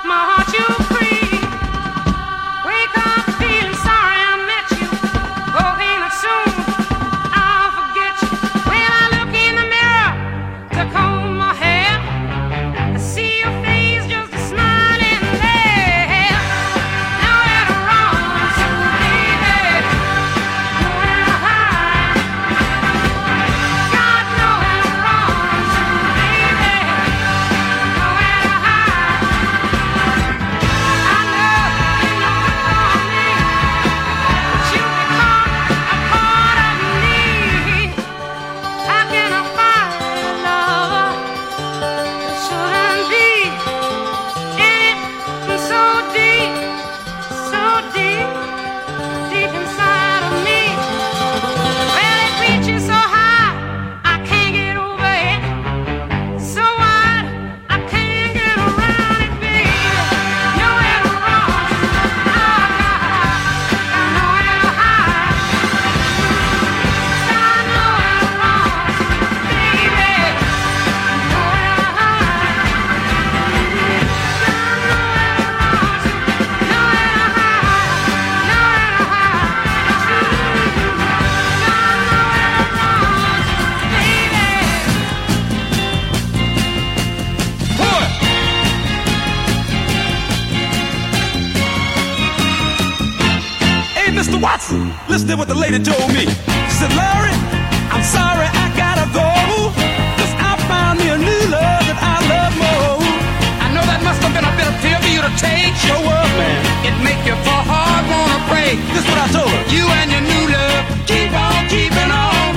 Listen to what the lady told me. She said, Larry, I'm sorry I gotta go, 'cause I found me a new love that I love more. I know that must have been a bitter pill for you to take. Show up, man. It make you fall hard, wanna break. This is what I told her. You and your new love keep on keeping on.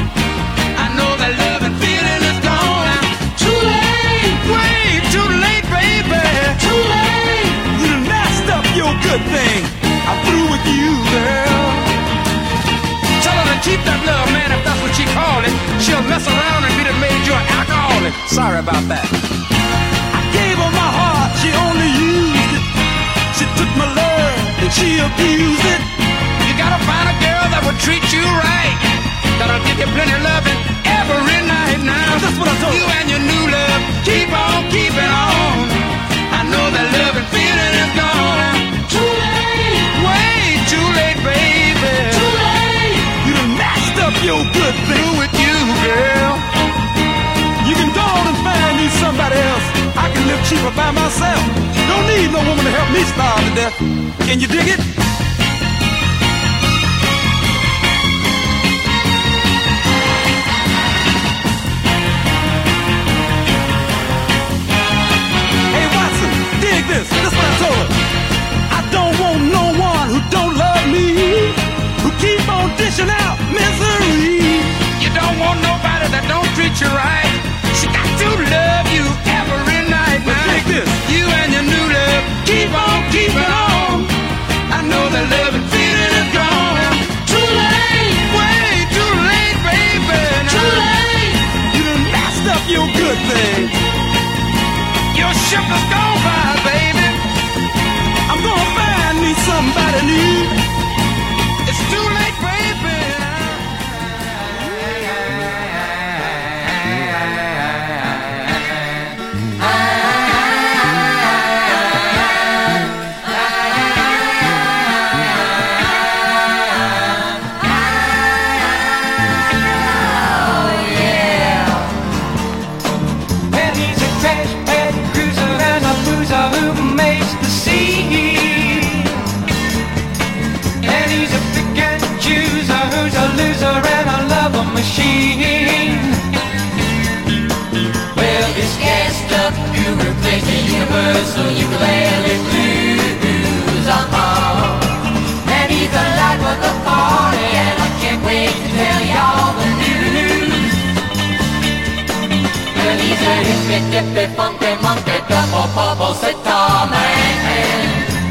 I know that love and feeling is gone. I'm too late, way too late, baby. Too late. You done messed up your good thing. I'm through with you, girl. Tell her to keep that love, man, if that's what she called it. She'll mess around and be the made you an alcoholic. Sorry about that. I gave her my heart, she only used it. She took my love and she abused it. You gotta find a girl that will treat you right, that'll give you plenty of loving every night now. That's what I told you her. and your new love keep on keeping on. I know that love and feeling is gone. I'm too late, way too late, baby. Too late. You done messed up your good thing. Through with you, girl. You can go on and find me somebody else. I can live cheaper by myself. Don't need no woman to help me starve to death. Can you dig it? Hey Watson, dig this. This is what I told her. I don't want no one who don't love me, who keep on dishing out misery. You don't want nobody that don't treat you right. She got to love you every night now. Take this. You and your new love keep on keeping on. I know that love and feeling is gone. I'm too late, way too late, baby. Too late. You done messed up your good thing. Your ship is gone by, baby. I'm gonna find me somebody new. It's too late, baby. Machine. Well, this gassed up you replace the universal ukulele blues and he's the life of the party, and I can't wait to tell y'all the news. Well, he's a hippie dippy funky monkey double bubble sitar man.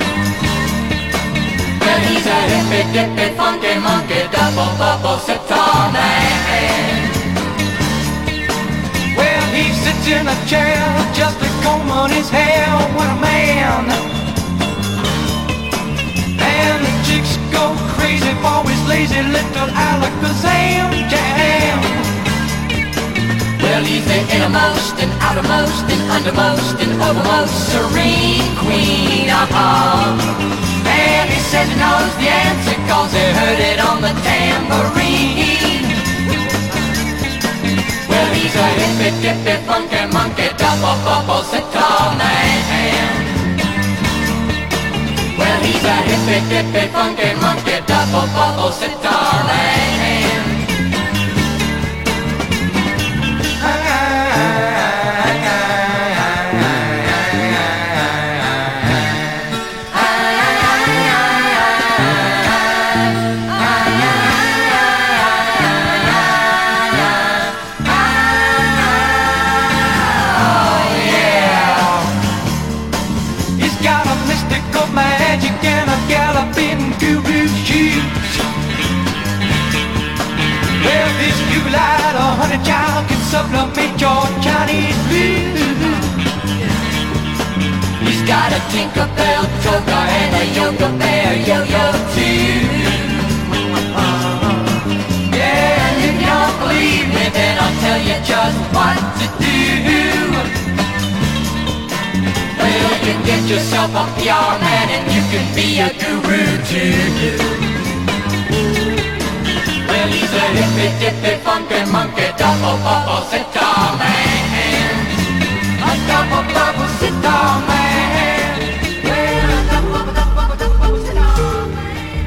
Well, he's a hippie dippy funky monkey double bubble sitar man. Well, he sits in a chair just a comb on his hair. What a man. And the chicks go crazy for his lazy little Alakazam jam. Well, Well, he's the innermost and outermost and undermost and overmost serene queen, and he says he knows the answer 'cause he heard it on the tambourine. Well, he's a hippy-dippy, funky, monkey, double-bubble sitar man. Well, he's a hippy-dippy, funky, monkey, double-bubble sitar man. Child can supplement your Chinese blues. He's got a Tinkerbell joker and a Yoga Bear yo-yo too. Yeah, and if you don't believe me, then I'll tell you just what to do. Well, you get yourself a PR man and you can be a guru too. Well, he's a hippy-dippy, funky, monkey, double-bubble sitar man. A double-bubble sitar man. Well, a double-bubble sitar man.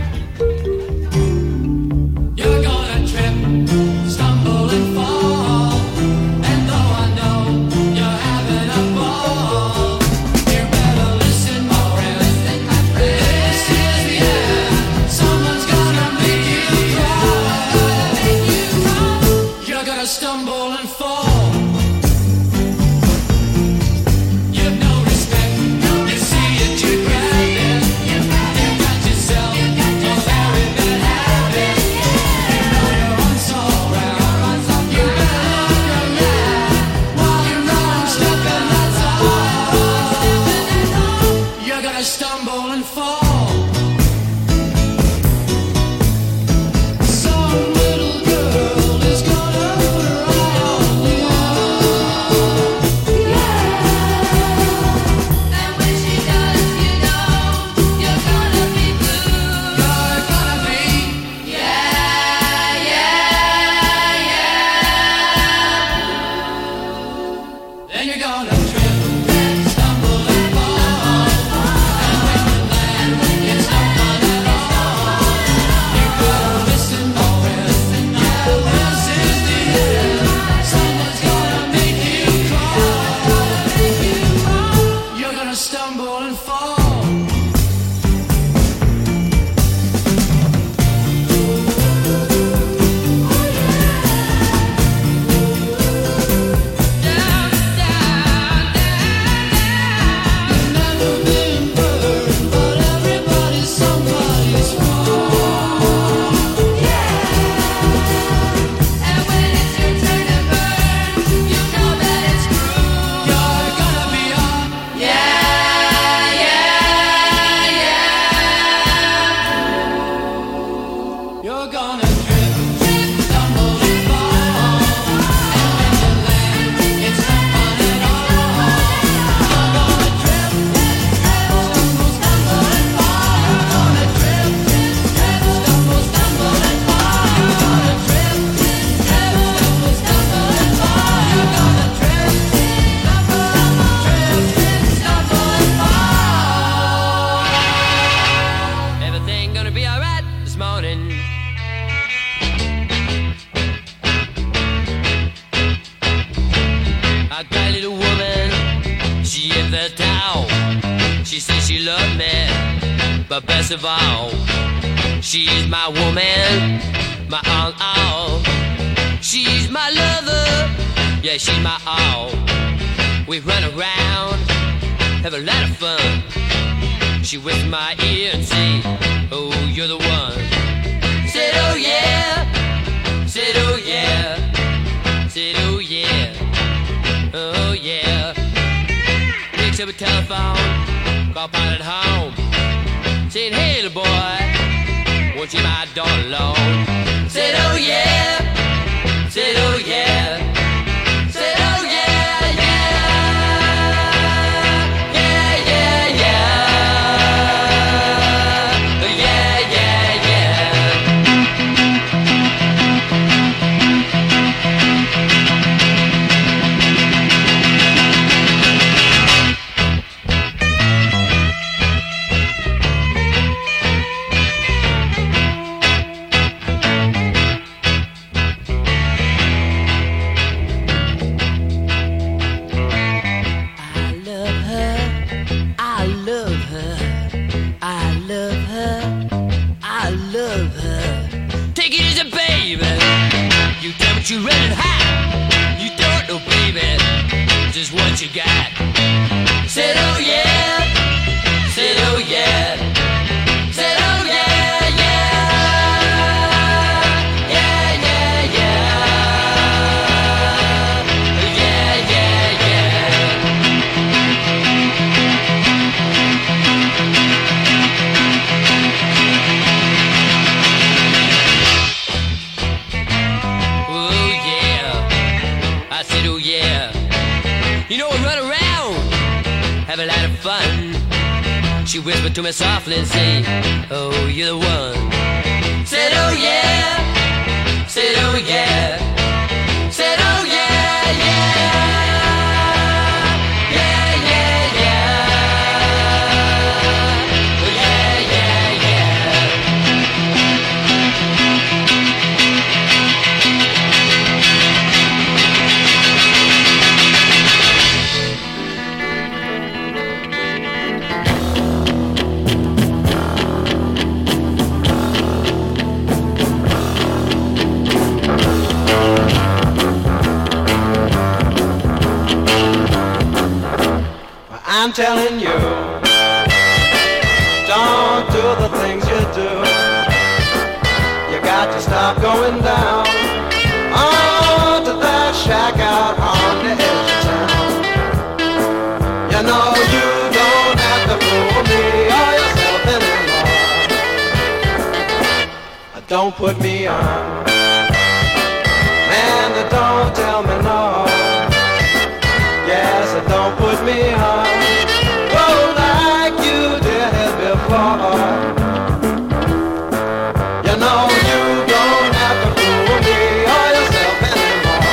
You're gonna trip, stumble and fall. And though I know you're having a ball, you better listen, my friend. This is the end. Someone's gonna make you you're gonna stumble and fall. You've no respect. You see it, you grab it. You got yourself a very bad habit. You know you're on so round. You better look alive while you run, stepping, that's all. You're gonna stumble and fall. Some little girl is gonna stumble and fall. Down, down, down, down. You've never been burned, but everybody's somebody's wrong. Yeah. And when it's your turn to burn, you know that it's cruel. You're gonna be on. Yeah. You're gonna trip, stumble and fall. And when you land, it's no fun at all. You're gonna trip, stumble and fall. You're gonna trip, stumble and fall. You're gonna trip, stumble and fall. You're gonna trip, stumble and fall. Everything gonna be alright this morning. I got a little woman, she in the town. She says she loved me, but best of all, she's my woman, my all. She's my lover, yeah, she's my all. We run around, have a lot of fun. She whispers my ear and say, oh, you're the one. Said, oh yeah, said, oh yeah, said, oh yeah. Oh yeah. Picks up a telephone, call pilot home. Said, hey little boy, won't you my daughter alone? Said, oh yeah. Said, oh yeah. Said, have a lot of fun. She whispered to me softly and say, oh, you're the one. Said, oh yeah. Said, oh yeah. Said, oh yeah, yeah. I'm telling you, don't do the things you do. You got to stop going down to that shack out on the edge of town. You know you don't have to fool me or yourself anymore. Don't put me on, man, don't tell me no. Yes, don't put me on, oh, like you did before. You know you don't have to fool me or yourself anymore.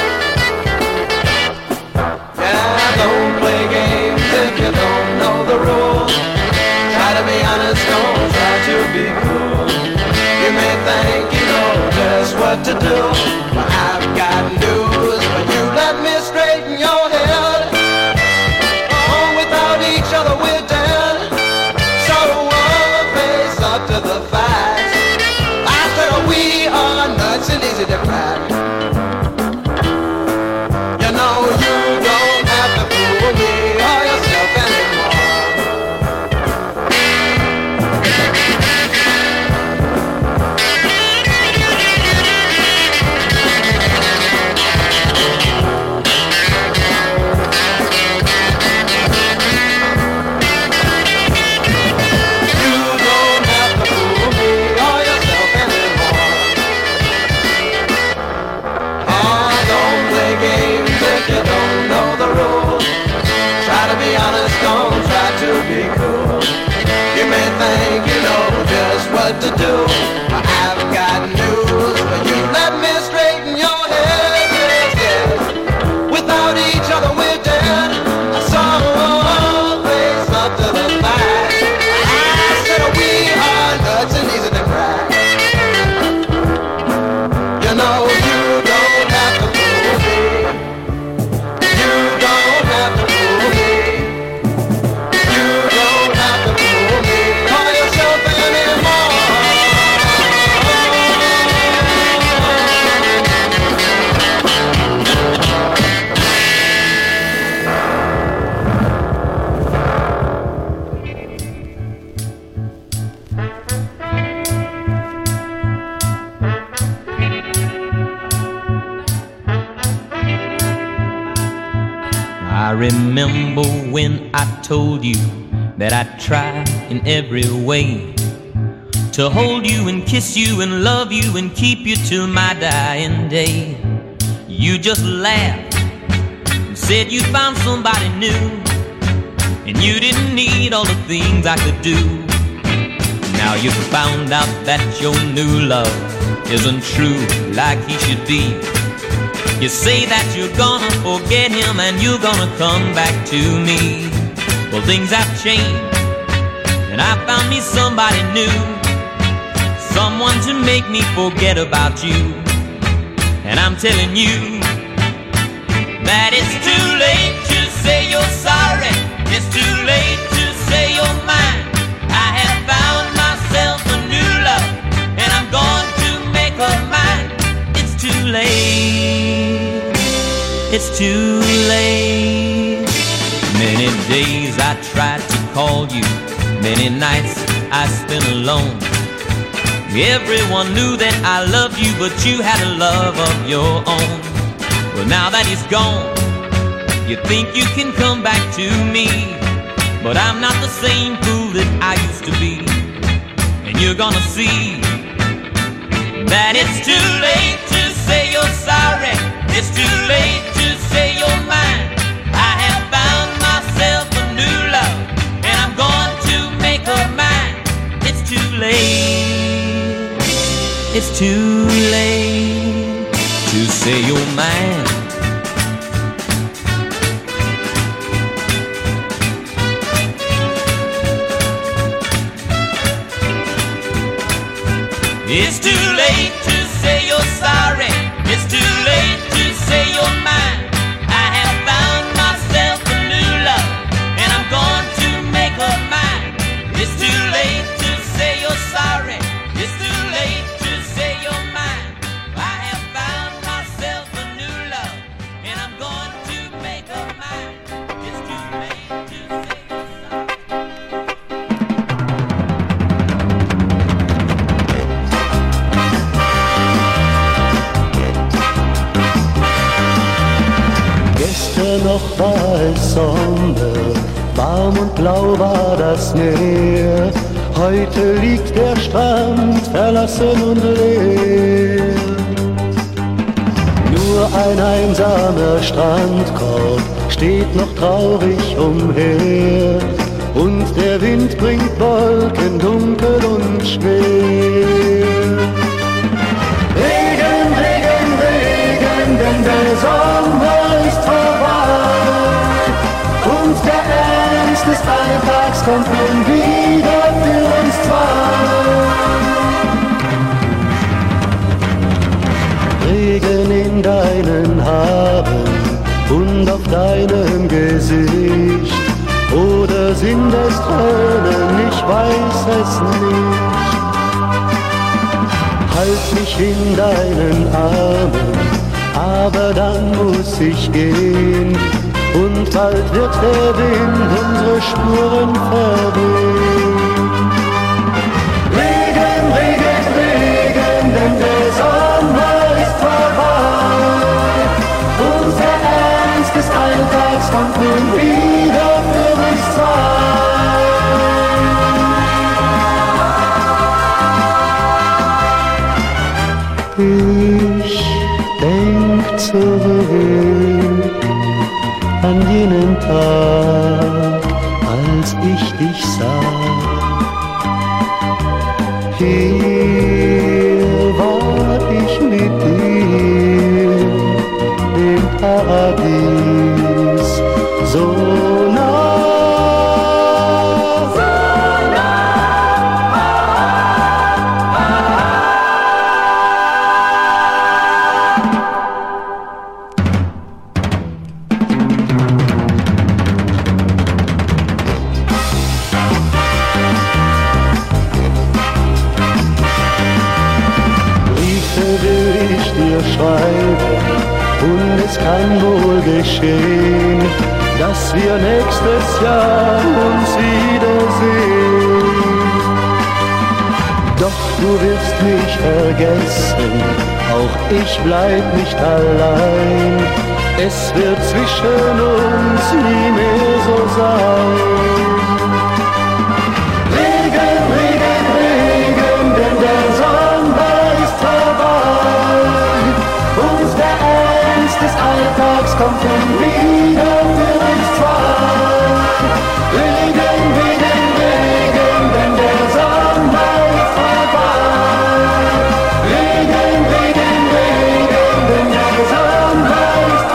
Yeah, don't play games if you don't know the rules. Try to be honest, don't try to be cool. You may think you know just what to do, but I've got news for you. Let me straighten your head. Each other we're dead, so face up to the facts. After we are nuts and easy to crack. You know you don't have to fool me or yourself anymore. Don't try to be cool. You may think you know just what to do. I've got news for you. Let me straighten your head. Yes, yes. Without each other we're dead. So face up to the facts. I said we are nuts and easy to crack. You know you don't have to fool me. You don't have to fool me. I remember when I told you that I'd try in every way to hold you and kiss you and love you and keep you till my dying day. You just laughed and said you found somebody new, and you didn't need all the things I could do. Now you found out that your new love isn't true like he should be. You say that you're gonna forget him and you're gonna come back to me. Well, things have changed and I found me somebody new, someone to make me forget about you. And I'm telling you that it's too late to say you're sorry. It's too late to say you're mine. I have found myself a new love and I'm going to make her mine. It's too late. It's too late. Many days I tried to call you, many nights I spent alone. Everyone knew that I loved you, but you had a love of your own. Well, now that he's gone, you think you can come back to me, but I'm not the same fool that I used to be. And you're gonna see that it's too late to say you're sorry. It's too late to say you're mine. I have found myself a new it's too late to say you're mine. It's too late to say you're sorry. It's too late to say you're mine. I have found myself a new love, and I'm going to make her mine. It's too late to say you're sorry. It's too late to say you're mine. I have found myself a new love, and I'm going to make her mine. It's too late to say you're sorry. Gestern noch war es Sonne, warm und blau war das Meer. Heute liegt der Strand verlassen und leer. Nur ein einsamer Strandkorb steht noch traurig umher. Und der Wind bringt Wolken dunkel und schwer. Regen, Regen, Regen, denn der Sommer ist vorbei. Und der Ernst des Alltags kommt nun wieder für uns zwei. Regen in deinen Haaren und auf deinem Gesicht. Oder sind es Tränen, ich weiß es nicht. Halt mich in deinen Armen, aber dann muss ich gehen. Und bald wird der Wind unsere Spuren verwehen. Regen, Regen, Regen, denn der Sommer ist vorbei. Und der Ernst des Alltags kommt nun wieder für uns zwei. Ich denk zurück an jenen Tag, als ich dich sah. Hier war ich mit dir im Paradies, so nah. Und es kann wohl geschehen, dass wir nächstes Jahr uns wiedersehen. Doch du wirst mich vergessen, auch ich bleib nicht allein. Es wird zwischen uns nie mehr so sein. Regen, Regen, Regen, denn der Sommer ist vorbei. Und der Ernst des Alltags kommt nun wieder für uns zwei. Regen, Regen, Regen, denn der Sommer ist vorbei. Regen, Regen, Regen, denn der Sommer ist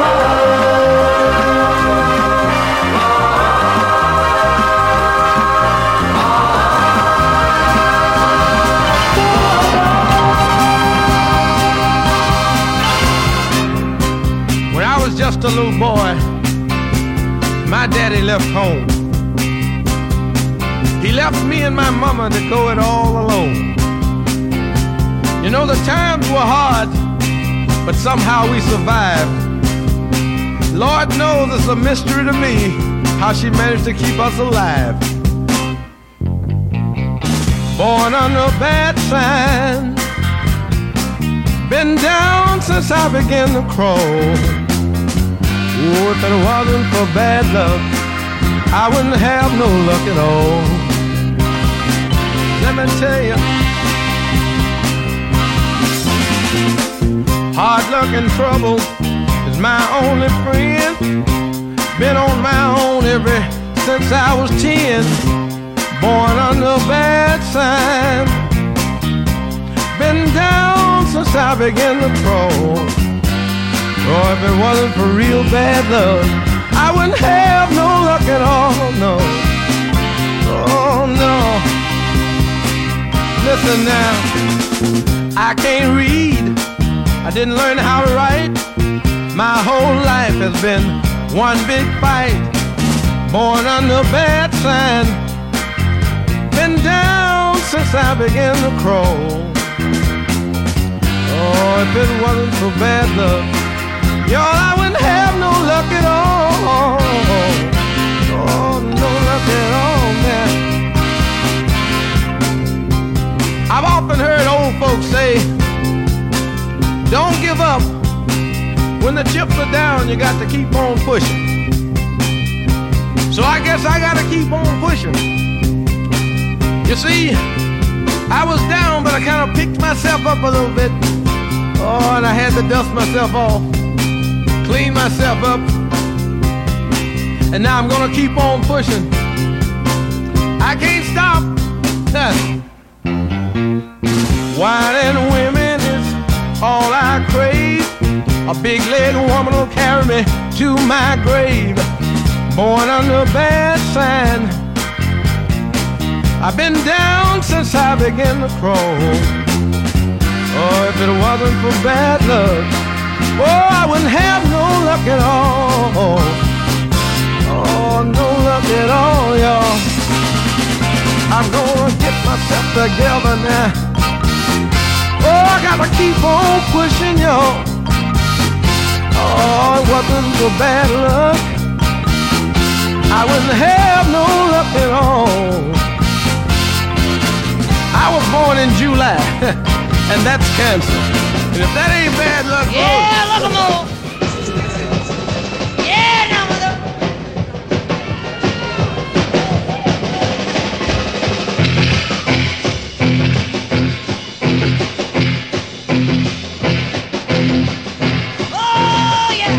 just a little boy, my daddy left home. He left me and my mama to go it all alone. You know, the times were hard, but somehow we survived. Lord knows it's a mystery to me how she managed to keep us alive. Born under bad signs, been down since I began to crawl. Oh, if it wasn't for bad luck, I wouldn't have no luck at all. Let me tell you, hard luck and trouble is my only friend. Been on my own ever since I was 10. Born under bad signs, been down since I began to crawl. Oh, if it wasn't for real bad luck, I wouldn't have no luck at all, no. Oh, no. Listen now, I can't read. I didn't learn how to write. My whole life has been one big fight. Born under bad sign. Been down since I began to crawl. Oh, if it wasn't for bad luck, y'all, I wouldn't have no luck at all. Oh, no luck at all, man. I've often heard old folks say, don't give up. When the chips are down, you got to keep on pushing. So I guess I got to keep on pushing. You see, I was down, but I kind of picked myself up a little bit. Oh, and I had to dust myself off, clean myself up, and now I'm gonna keep on pushing. I can't stop. Wine and women is all I crave. A big leg woman will carry me to my grave. Born under bad sign. I've been down since I began to crawl. Oh, if it wasn't for bad luck, oh, I wouldn't have no luck at all. Oh, no luck at all, y'all. I'm gonna get myself together now. Oh, I gotta keep on pushing, y'all. Oh, it wasn't for bad luck, I wouldn't have no luck at all. I was born in July, and that's Cancer. And if that ain't bad luck, yeah, look 'em all. Yeah, now mother. Oh yeah.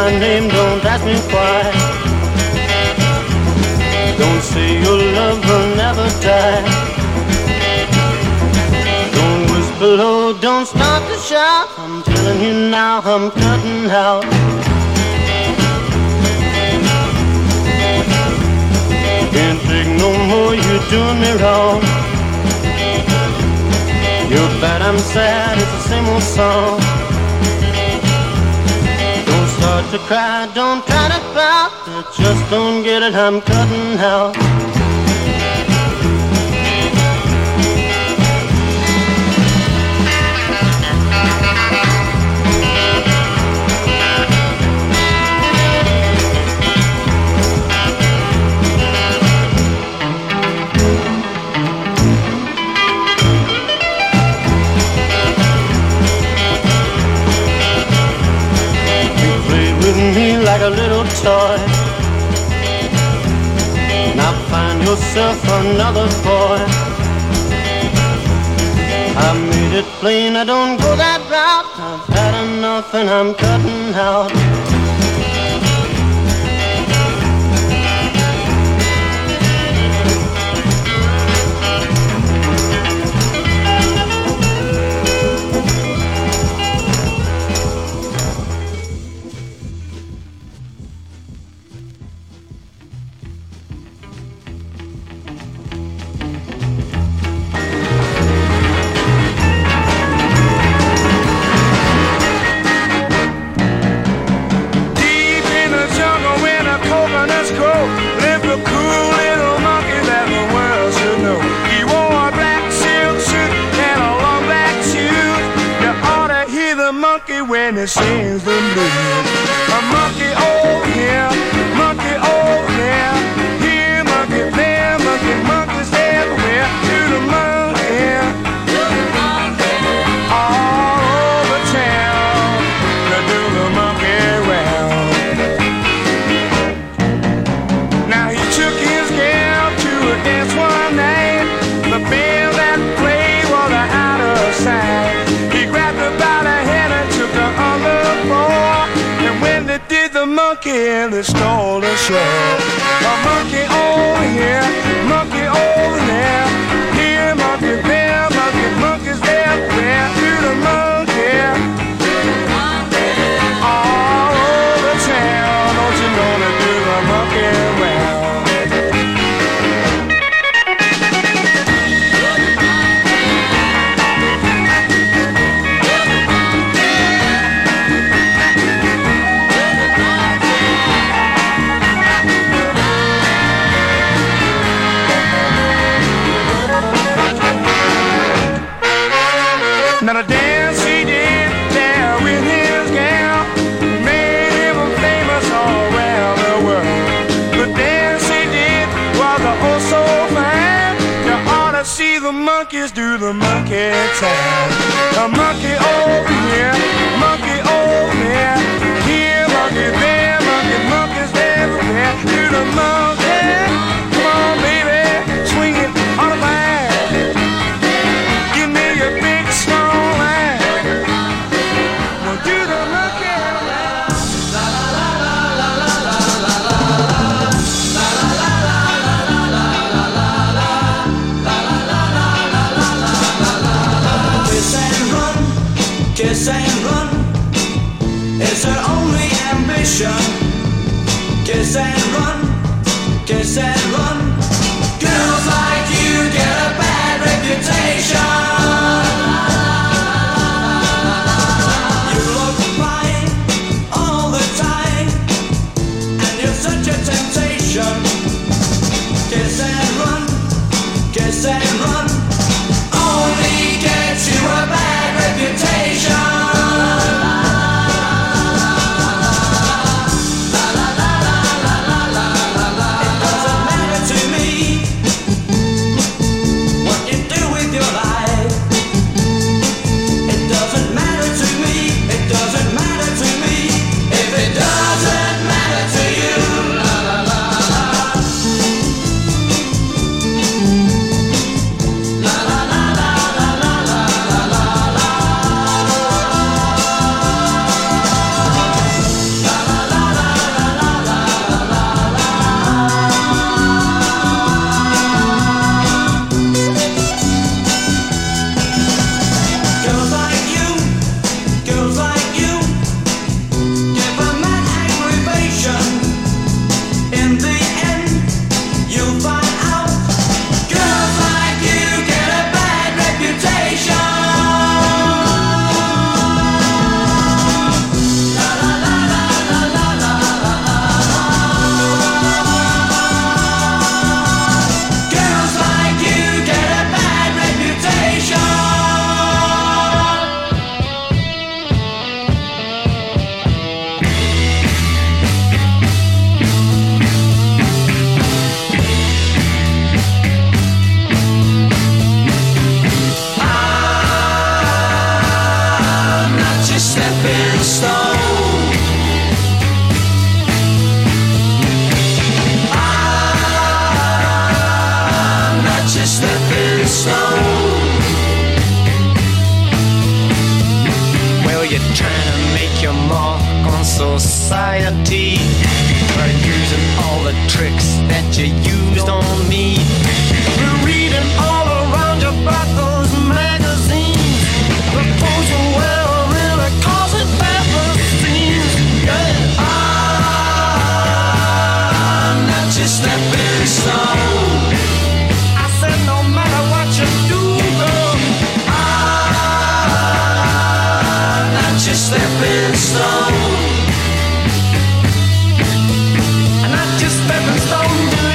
my name, don't ask me why. Don't say your love will never die. Don't whisper low, don't start to shout. I'm telling you now, I'm cutting out. Can't take no more, you're doing me wrong. You're bad, I'm sad, it's the same old song. Don't start to cry, don't try to pout. I just don't get it, I'm cutting out. Me like a little toy. Now find yourself another boy. I made it plain I don't go that route. I've had enough and I'm cutting out. When it sings the blues, a monkey over here, monkey over there, here monkey there, monkeys everywhere. To the monkey, all over town, to do the monkey round. Now he took his gal to a dance one night. The band that played was out of sight. He grabbed her by the head and took her on the floor. And when they did the monkey, they stole the show. A monkey over here, monkey over there, here monkey there, monkeys everywhere. To the monkey, all over town. Don't you know they do the monkey round? Now the dance he did there with his gal made him famous all around the world. The dance he did was oh so fine. You ought to see the monkeys do the monkey time. A monkey over here, monkey over there, here monkey there, monkeys everywhere. Do the monkey, come on baby, swing it on the line. Give me a big strong. Kiss and run is her only ambition. Kiss and run, kiss and run. Girls like you get a bad reputation. You look fine all the time, and you're such a temptation. Kiss and run, kiss and run. Only gets you a bad reputation. La la la la la la la la. stone. Well, you're trying to make your mark on society by using all the tricks that you used on me. We're reading all around you about those magazines, the folks who wear really causing bad scenes. Yeah. I'm not your stepping stone. I said no matter what you do, girl, I'm not your stepping stone. I'm not your stepping stone.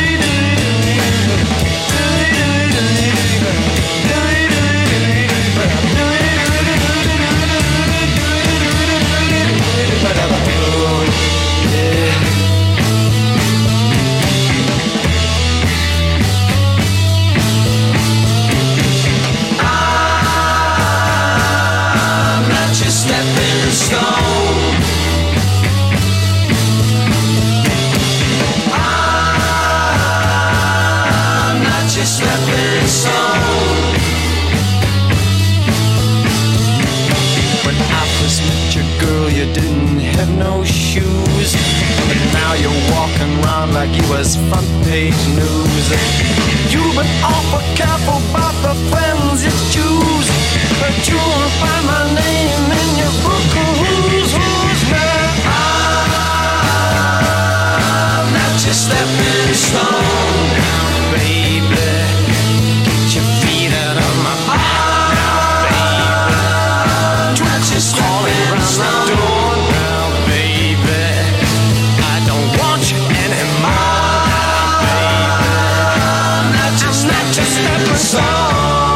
Stepping stone. I'm not your stepping stone. When I first met you, girl, you didn't have no shoes, but now you're walking around like you was front page news. You've been awful careful about the friends you choose, but you won't find my name in your book of who's now. I'm not your stepping stone, baby. Get your feet out of my back now, baby. I'm not your stepping stone now, baby. I don't want you anymore now, baby. I'm not your stepping stone.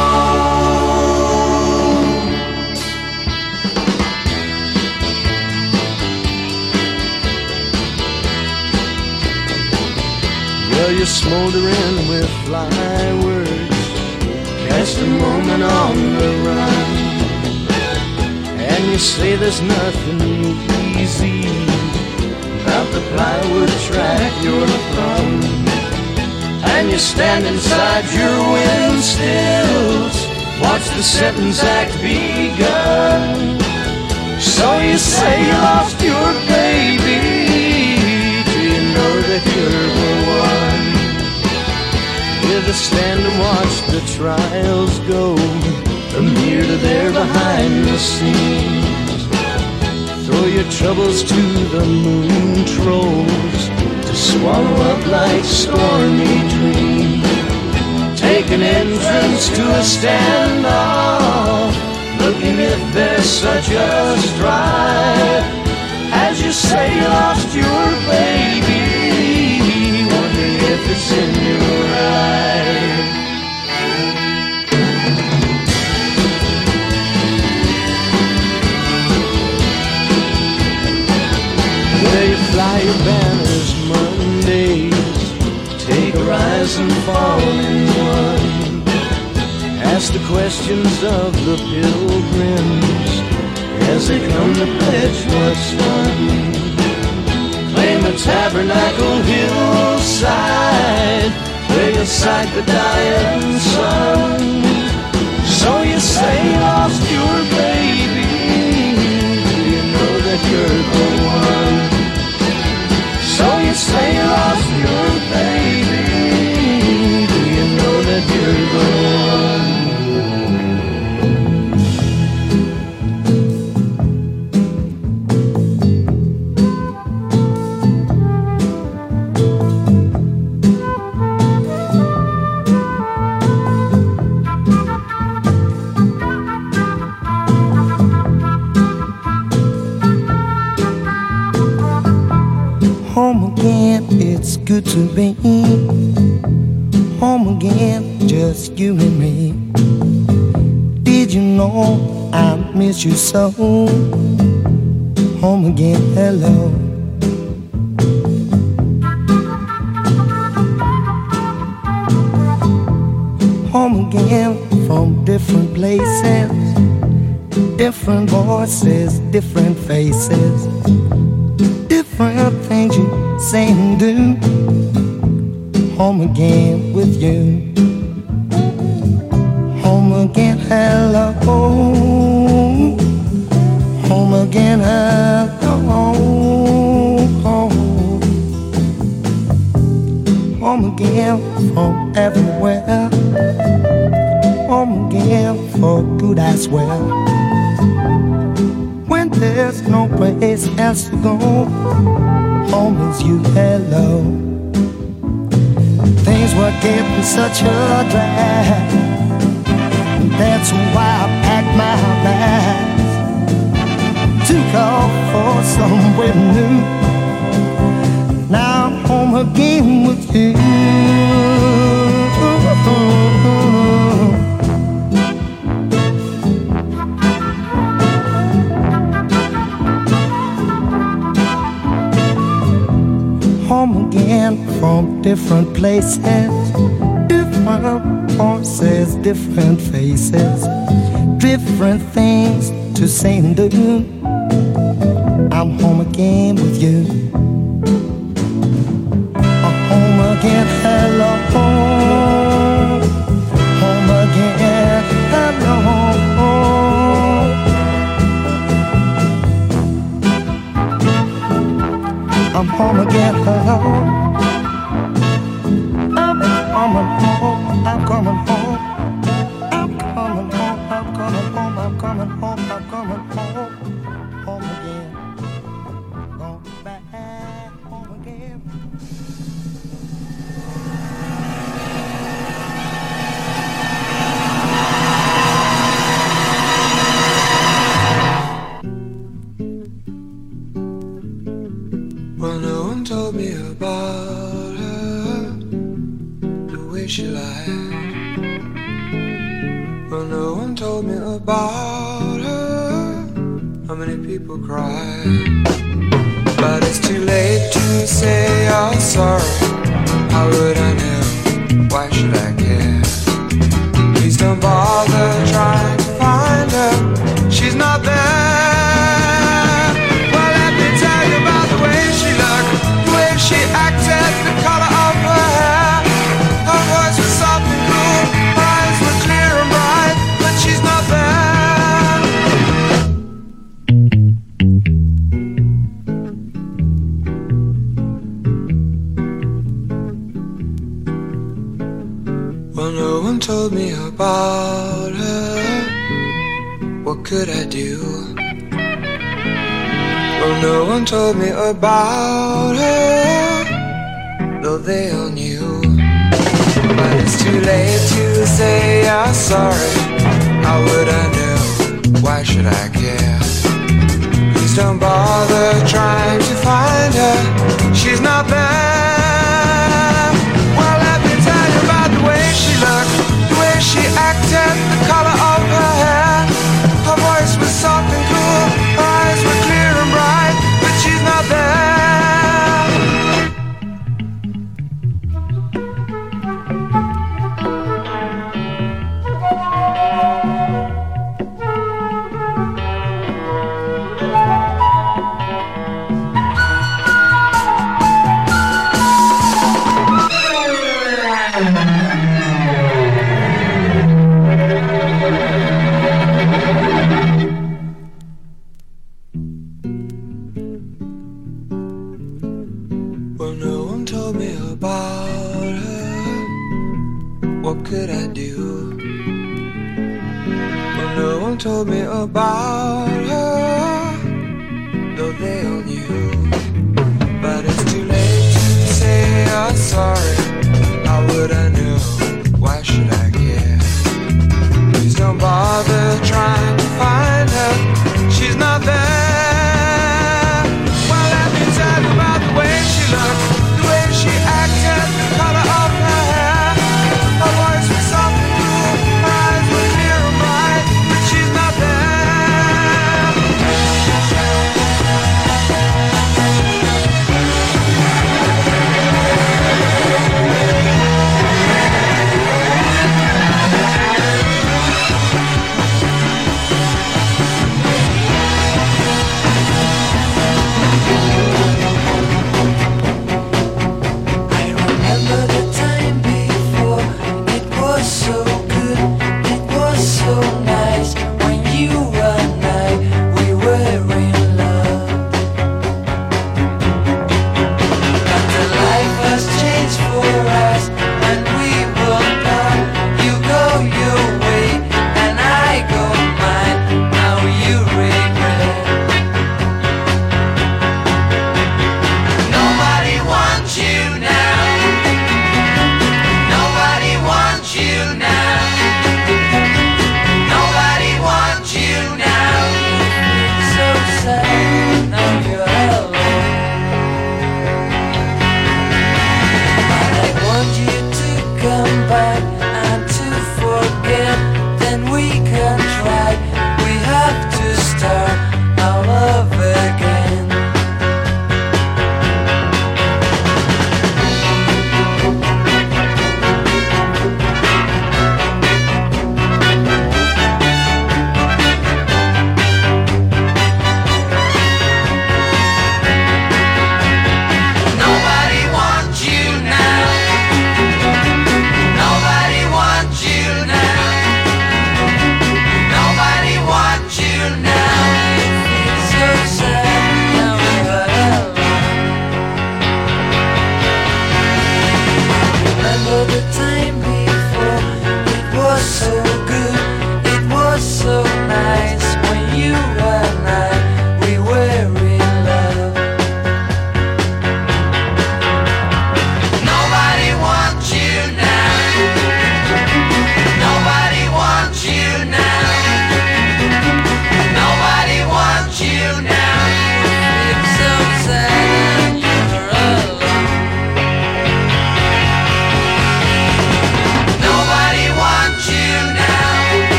Well, you're smoldering with fly words, catch the moment on the run, and you say there's nothing easy about the plywood track you're from, and you stand inside your wind stills, watch the sentence act begun. So you say you lost your baby, do you know that you're the one? With a stand and watch the trials go, from here to there behind the scenes. Throw your troubles to the moon trolls to swallow up like stormy dreams. Take an entrance to a standoff, looking if there's such a strife. As you say you lost your baby, wondering if it's in your eye. Where you fly your banners Mondays, take a rise and fall in one. Ask the questions of the pilgrims as they come to pledge what's done. Claim a tabernacle hillside where you'll sight the dying sun. So you say you lost your baby, do you know that you're the one? So you say you lost your baby, do you know that you're the one? Home again, it's good to be home again, just you and me. Did you know I miss you so? Home again, hello. Home again from different places, different voices, different faces, different things you say and do. Home again with you. hello. Home again, hello. Home again from everywhere. Home again for good as well. When there's no place else to go, home is you, hello. Things were getting such a drag. That's why I packed my bags, took off for somewhere new. Now I'm home again with you. Home again from different places, different voices, different faces, different things to say and do. I'm home again with you. I'm home again, hello. Home again, hello. I'm home again, hello. I'm coming home, I'm coming home. I'm coming home, I'm coming home, I'm coming home, I'm coming home. Home again, going back home again. Well, no one told me about her, the way she lied. Well, no one told me about her, how many people cried. But it's too late to say you're sorry. How would I know? Why should I care? Please don't bother trying to find her. She's not there. Well, let me tell you about the way she looked, the way she acted, the color of her hair. Her voice was soft and cool, her eyes were clear and bright, but she's not there. Well, no one told me about her. What could I do? Well, no one told me about her, though they all knew. But it's too late to say you're sorry. How would I know? Why should I care? Please don't bother trying to find her. She's not there. Well, let me tell you about the way she looked, the way she acted, the color of her hair. Her voice was soft and cool, her eyes were clear and bright, but she's not there. Well, no one told me about her. What could I do? Well, no one told me about her, though they all knew. But it's too late to say you're sorry. How would I know? Why should I care? Please don't bother trying to find her. She's not there. Well, let me tell you about the way she looked, the way she acted, the color of her hair. Her voice was soft and cool, her eyes were clear and bright, but she's not there.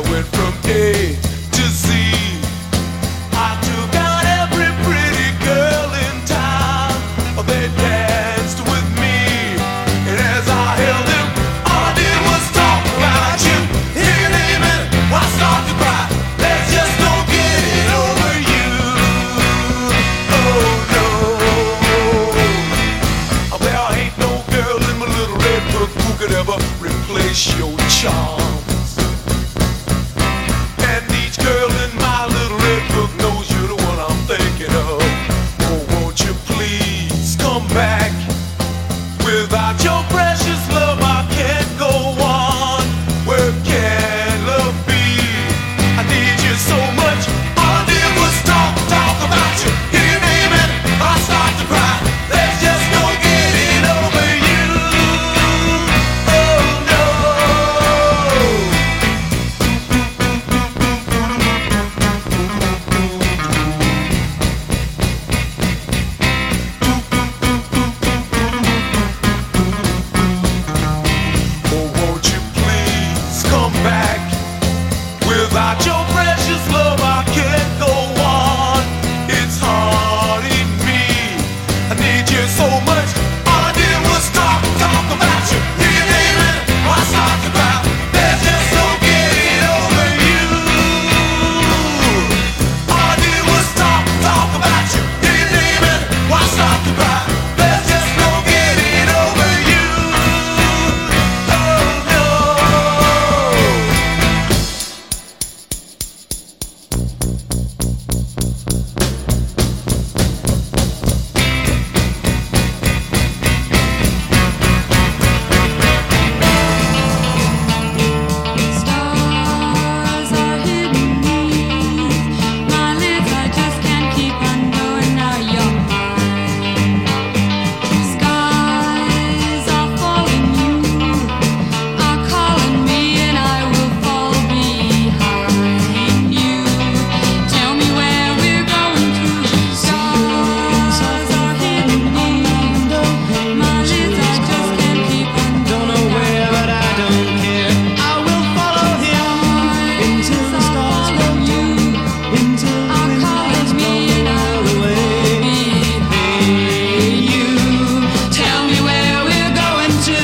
went from A to Z. I took out every pretty girl in town. They danced with me, and as I held them, all I did was talk about you. Hear your name and I start to cry. There's just no getting over you. Oh no, there ain't no girl in my little red book who could ever replace your charms. And each girl in my little red book knows you're the one I'm thinking of. Oh, won't you please come back? Without your precious love, I can't go on. Where can love be? I need you so much. All I did was talk about you. Hear your name and I start to cry. There's just no getting over you. Oh no. Oh, won't you please come back? Without your precious love, I can't go on. It's haunting me. I need you so much. All I did was talk about you. Hear your name and I start to cry. There's just no getting over you. All I did was talk about you. Hear your name and I start to cry. There's just no getting over you. Oh no. Stars are hidden beneath my lids. I just can't keep undoing. Now you're mine. Skies are falling. You are calling me, and I will fall behind you. Tell me where we're going to. Stars are hidden beneath my lids. I just can't keep undoing. Don't know where, but I don't care. I will follow him until the stars go dim, until the wind has blown all away. Hey, you, Tell me where we're going to.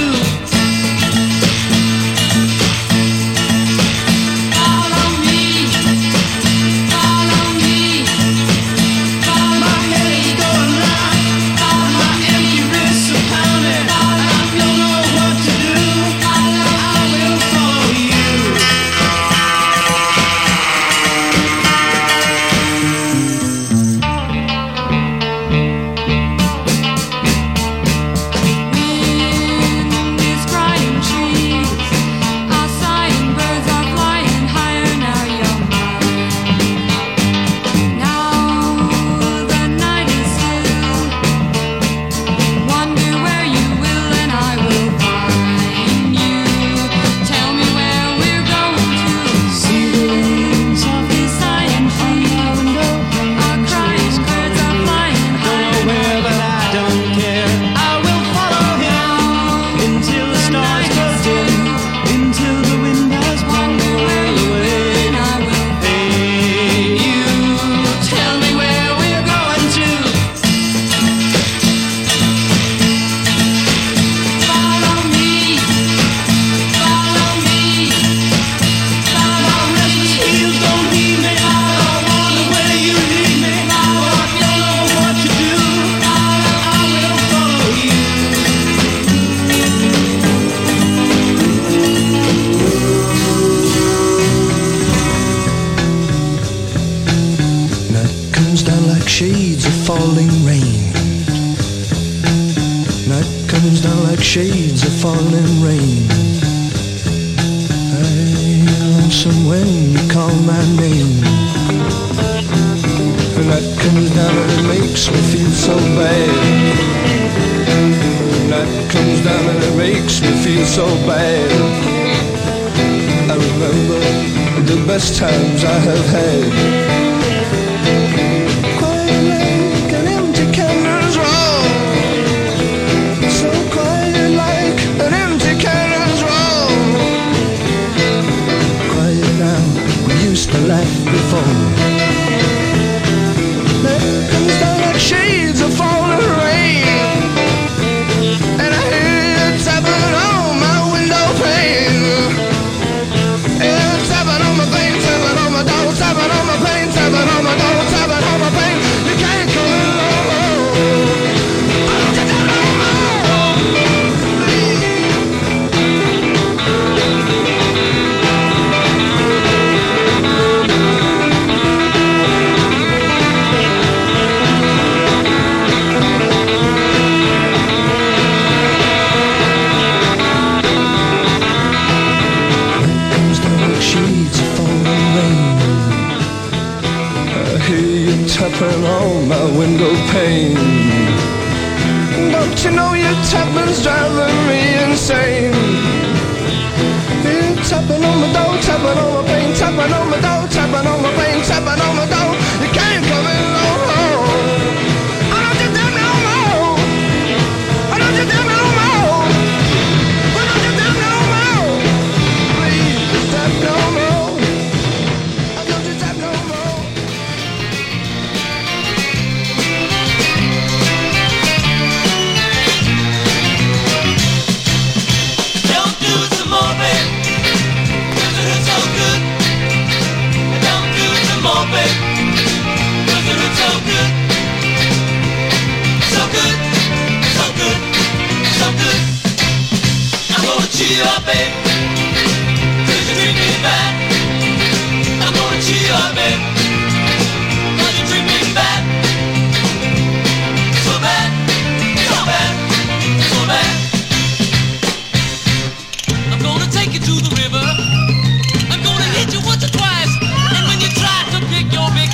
Follow me, follow me, follow my head's going round, my empty wrists are pounding. I don't know what to do. I will follow you. Wind is crying, trees are sighing, birds are flying higher. Now you're mine. Now the night is still. Wonder where you will, and I will find you. Tell me where we're going to. Softly sighing, trees are crying, birds are flying higher. Where, but I don't care. I will follow him until the stars go dim, until the wind has blown Where you will, away. and I will. Hey, you, tell me where we're going to. Follow me, follow me, My restless heels don't leave me. I wonder where you lead me. I don't know what to do. I will follow you. Night comes down like shades of falling rain. Night comes down like shades of falling rain. I'm lonesome when you call my name. The night comes down and it makes me feel so bad. Night comes down and it makes me feel so bad. I remember the best times I have had. Quiet like an empty candle's roll. So quiet like an empty candle's roll. Quiet now. used to laugh before. It comes down like shades of falling rain, and I hear it tapping on my window pane. It's tapping on my pane, tapping on my door, tapping on my pane, tapping on my door, tapping on my pane. You can't come along. I don't get that no more. Comes down like shades of falling rain. I hear you tapping on my window pane. Don't you know your tapping's driving me insane? You're tapping on my door, tapping on my pane, tapping on my door, tapping on my pane, tapping on my door. You can't come in no more. I don't you tap no more. I don't you tap no more. I don't you tap no more. Please tap no more. I don't you tap no more. Don't do it some more, babe, 'cause it hurts so good. Don't do it some more, babe, 'cause it hurts so good. So good, so good, so good. I'm gonna cheer you up, babe, 'cause you treat me bad. I'm gonna cheer you up, babe, 'cause you treat me bad. So bad, so bad, so bad. I'm gonna take you to the river. I'm gonna hit you once or twice. And when you try to pick your big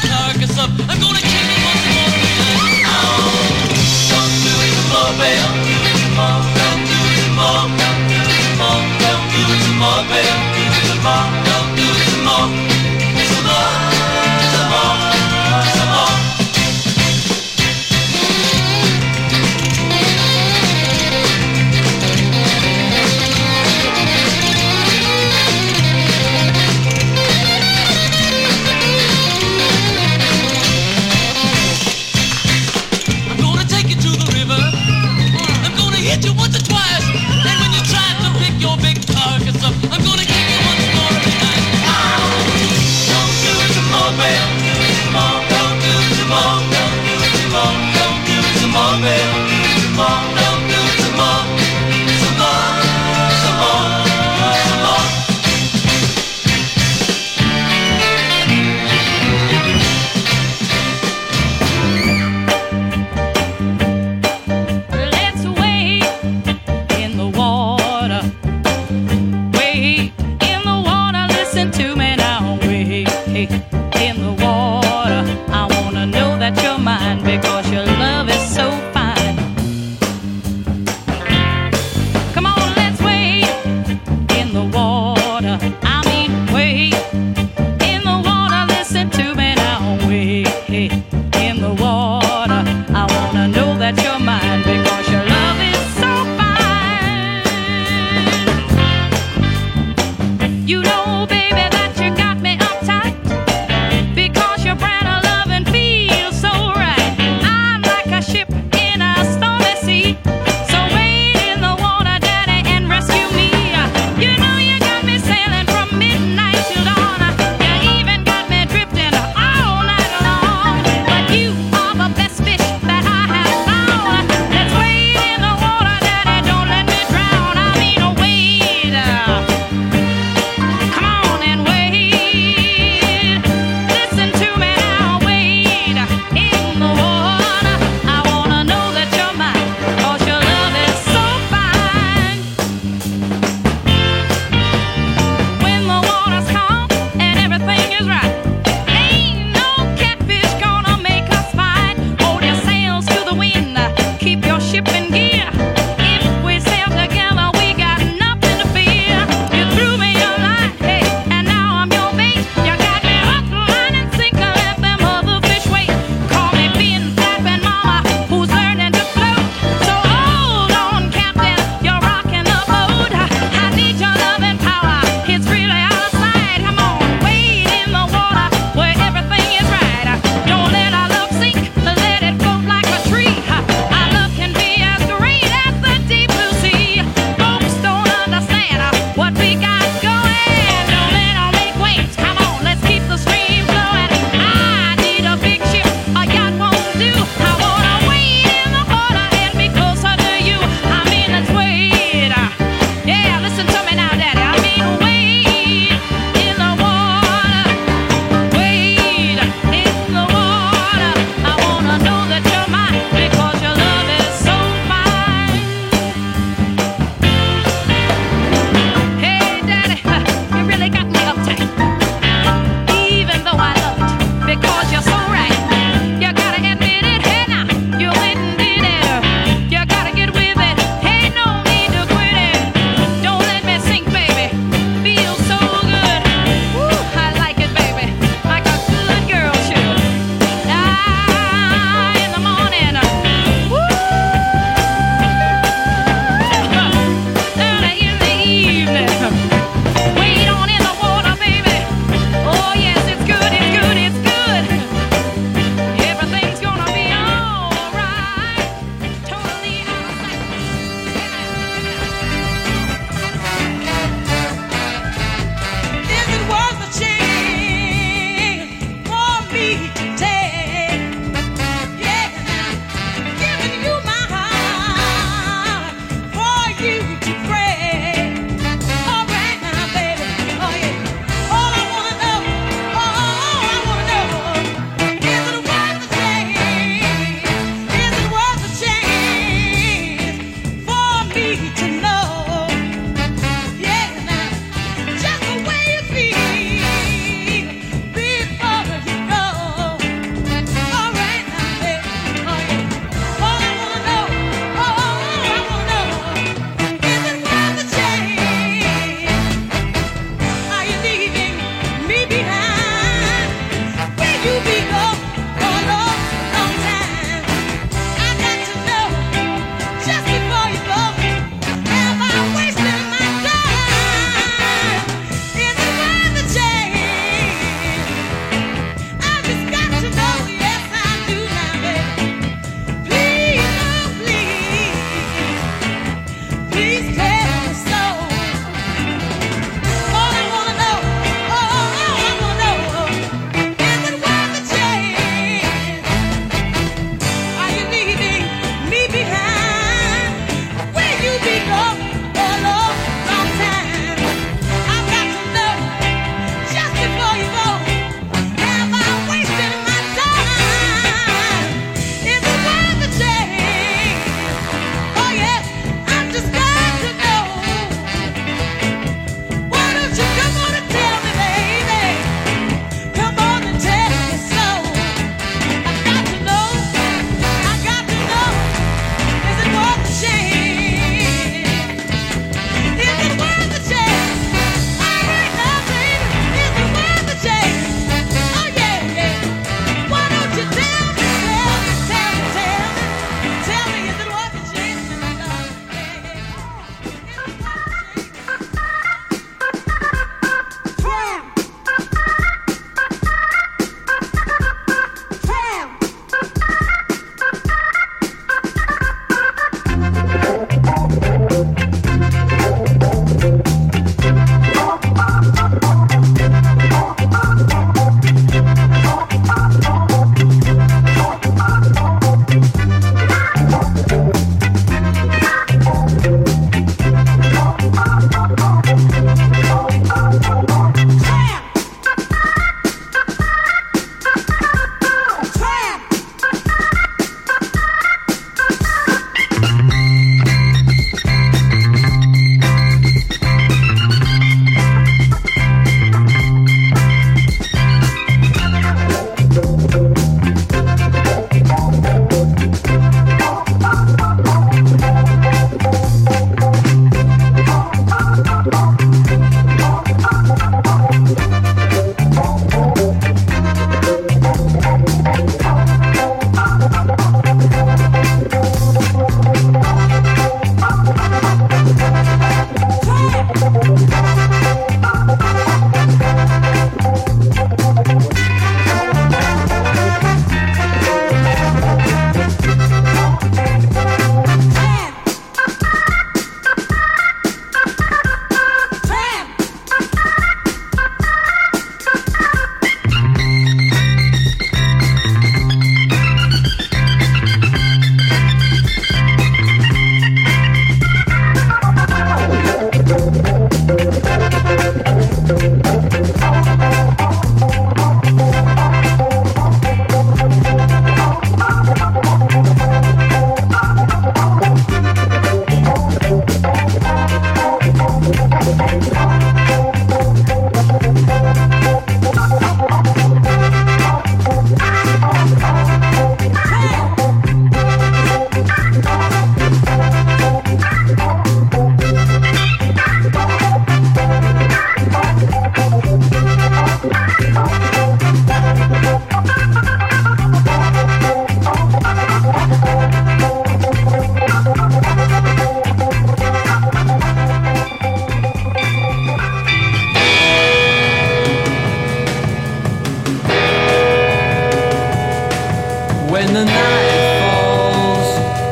when the night falls,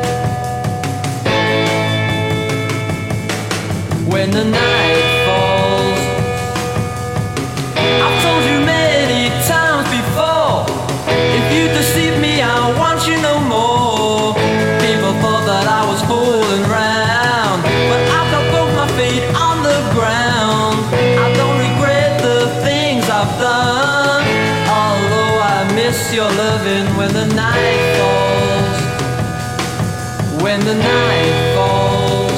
when the night falls. I've told you many times before, if you deceive me I want you no more. People thought that I was fooling round, but I've got both my feet on the ground. I don't regret the things I've done, although I miss your loving when the night falls, when the night falls.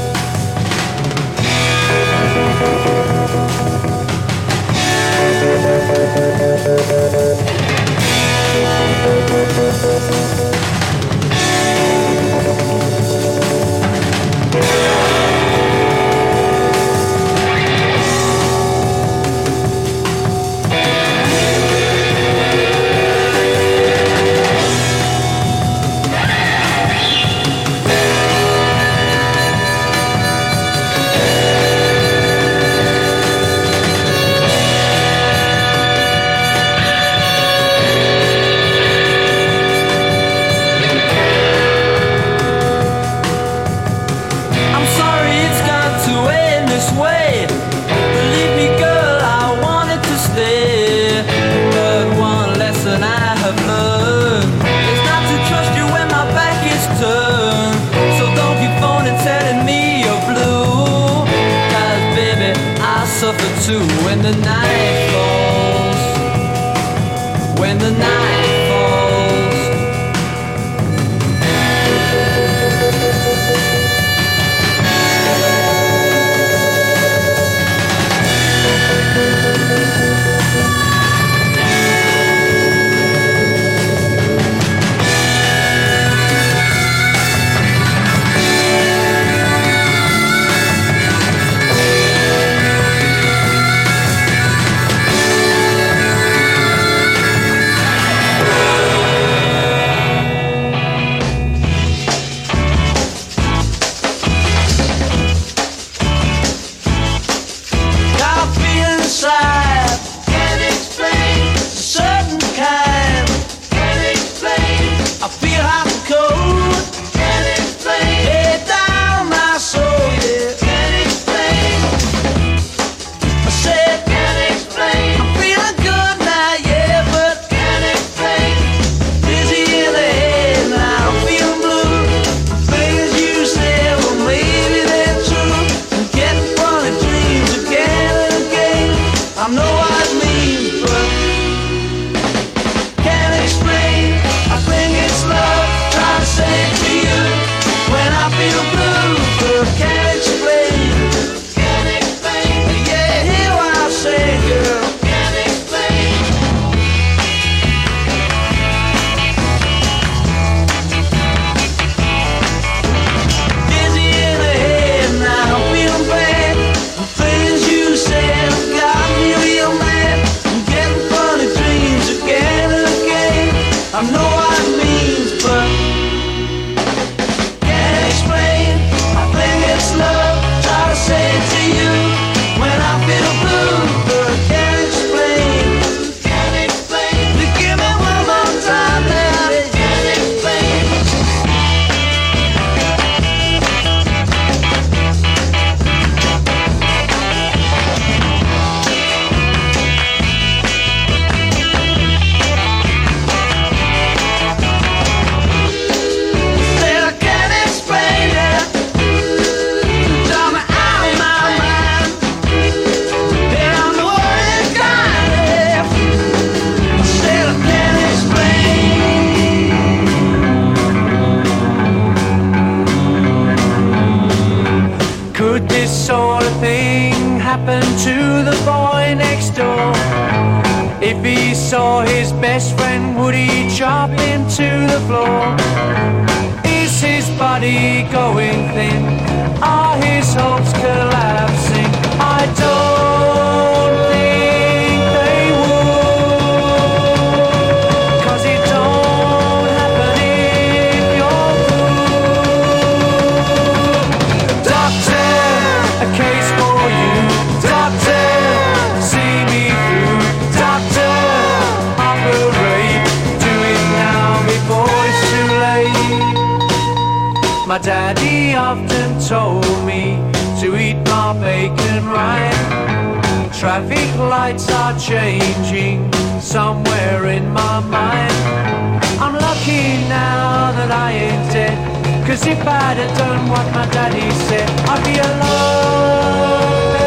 Too, when the night falls, when the night falls. Before My daddy often told me to eat my bacon right. Traffic lights are changing somewhere in my mind. I'm lucky now that I ain't dead, 'cause if I'd have done what my daddy said, I'd be alone.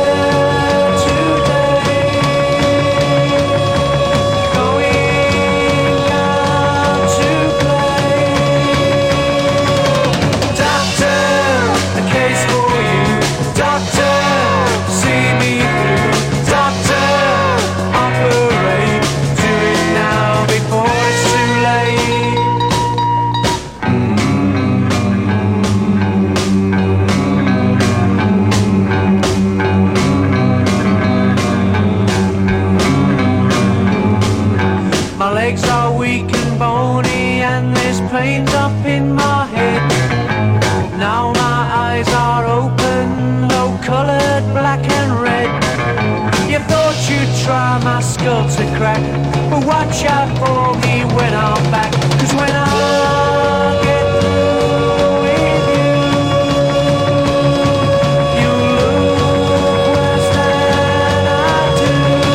Pains up in my head. Now my eyes are open, low colored, black and red. You thought you'd try my skull to crack, but watch out for me when I'm back, 'cause when I get through with you, you look worse than I do.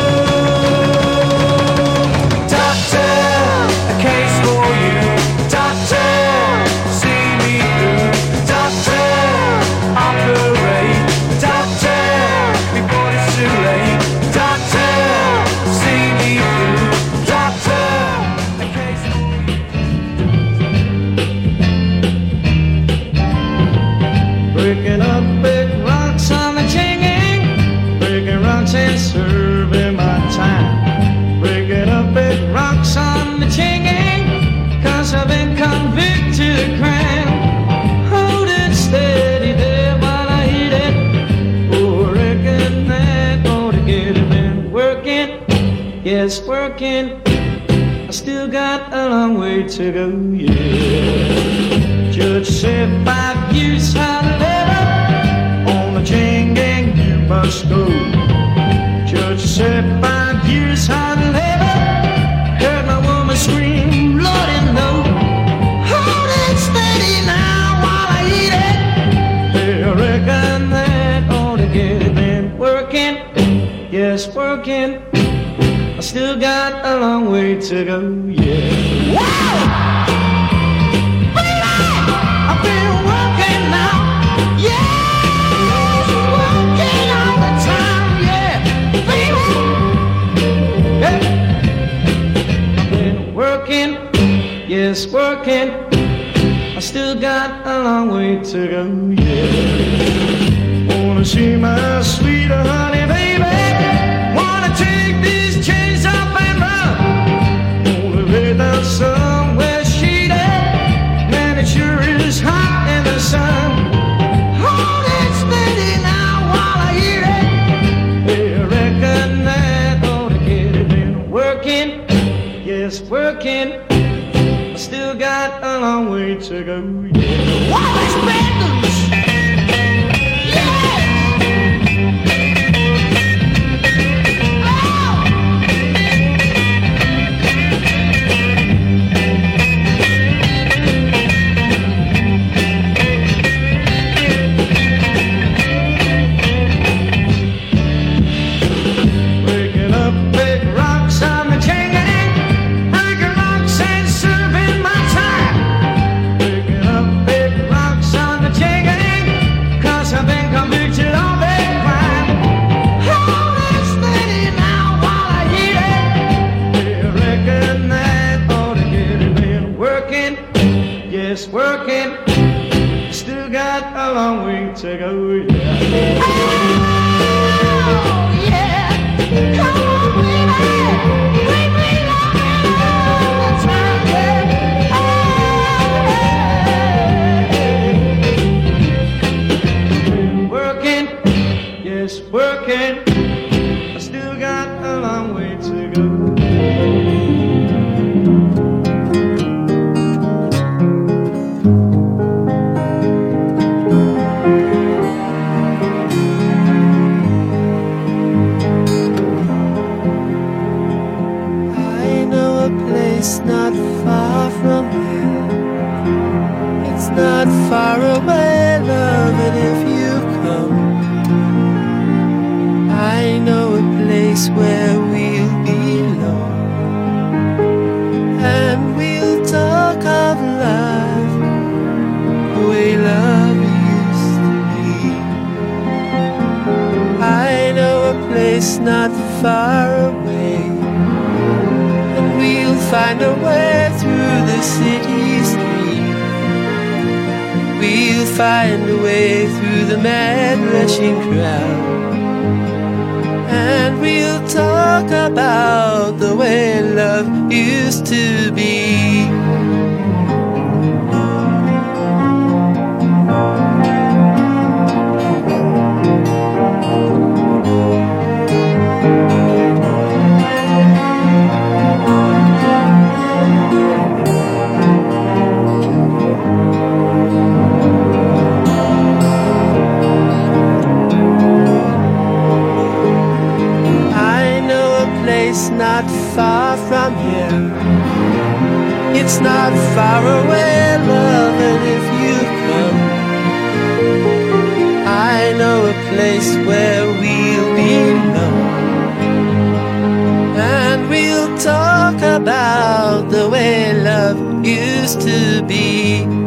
Doctor, a case for you. Doctor, see me through. Doctor, operate. Doctor, before it's too late. Doctor, see me through. Doctor, a case. Breaking up big rocks on the chinging, breaking rocks and serving my time. Breaking up big rocks on the chinging, 'cause I've been convicted of crime. Hold it steady there while I hit it. Oh, I reckon that ought to get it. Been working, yes, working. I still got a long way to go, yeah. Judge said 5 years out of 11 on the chain gang you must go. Judge said 5 years out of 11. Heard my woman scream, Lordy, no. Hold it steady now while I eat it. Hey, I reckon that ought to get it. Been working, yes, working. I still got a long way to go, yeah. Wow! I've been working now, yeah. Working all the time, yeah. Baby, yeah. Working, yes, working. I still got a long way to go, yeah. Wanna see my sweet honey, baby. Wanna take these chains up and run. Wanna lay down somewhere shaded. Man, it sure is hot in the sun. Hold it steady now while I eat it. Hey, I reckon that ought to get it. Been working, yes, working. I still got a long way to go, yeah. Wallace Benders! Breaking up big rocks on the chain gang, breaking rocks and serving my time. Breaking up big rocks on the chain gang, 'cause I've been convicted of a crime. Hold it steady now while I eat it. Hey, I reckon that ought to get it. Been working, yes, working. Still got a long way to go, yeah. Oh, yeah. Come on, baby. Bring me all the time, yeah. Working, yes, working. I still got a long way to go. Not far from here. It's not far away, love, and if you come, I know a place where we'll belong, and we'll talk of love the way love used to be. I know a place not far away, and we'll find a way through the city street. We'll find a way through the mad rushing crowd, and we'll talk about the way love used to be. Not far from here, it's not far away, love, and if you come, I know a place where we'll belong, and we'll talk about the way love used to be.